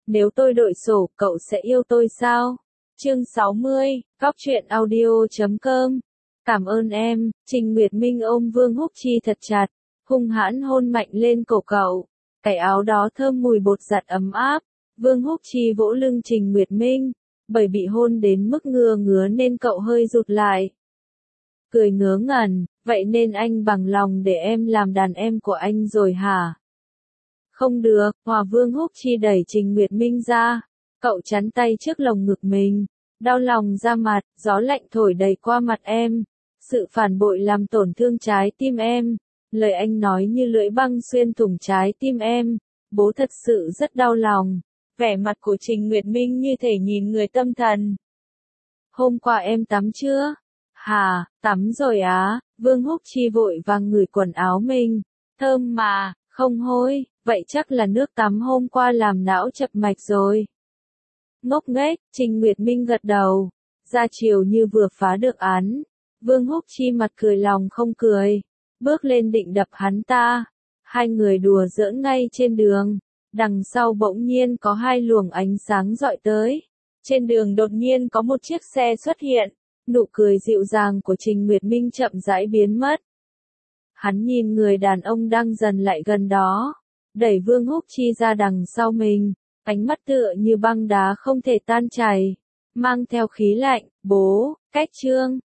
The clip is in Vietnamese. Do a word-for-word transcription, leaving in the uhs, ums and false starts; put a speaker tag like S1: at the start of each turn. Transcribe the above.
S1: Nếu tôi đội sổ, cậu sẽ yêu tôi sao? Chương sáu mươi, Góc truyện audio chấm com. Cảm ơn em. Trình Nguyệt Minh ôm Vương Húc Chi thật chặt, hung hãn hôn mạnh lên cổ cậu. Cái áo đó thơm mùi bột giặt ấm áp. Vương Húc Chi vỗ lưng Trình Nguyệt Minh, bởi bị hôn đến mức ngứa ngứa nên cậu hơi rụt lại. Cười ngớ ngẩn, vậy nên anh bằng lòng để em làm đàn em của anh rồi hả? Không được, Hòa Vương Húc Chi đẩy Trình Nguyệt Minh ra. Cậu chắn tay trước lồng ngực mình, đau lòng ra mặt, gió lạnh thổi đầy qua mặt em. Sự phản bội làm tổn thương trái tim em. Lời anh nói như lưỡi băng xuyên thủng trái tim em. Bố thật sự rất đau lòng. Vẻ mặt của Trình Nguyệt Minh như thể nhìn người tâm thần. Hôm qua em tắm chưa? Hà, tắm rồi á. Vương Húc Chi vội vàng ngửi quần áo mình. Thơm mà, không hôi, vậy chắc là nước tắm hôm qua làm não chập mạch rồi. Ngốc nghếch, Trình Nguyệt Minh gật đầu. Ra chiều như vừa phá được án. Vương Húc Chi mặt cười lòng không cười. Bước lên định đập hắn ta. Hai người đùa giỡn ngay trên đường. Đằng sau bỗng nhiên có hai luồng ánh sáng rọi tới. Trên đường đột nhiên có một chiếc xe xuất hiện. Nụ cười dịu dàng của Trình Nguyệt Minh chậm rãi biến mất. Hắn nhìn người đàn ông đang dần lại gần đó. Đẩy Vương Húc Chi ra đằng sau mình. Ánh mắt tựa như băng đá không thể tan chảy. Mang theo khí lạnh, bố, cách trương.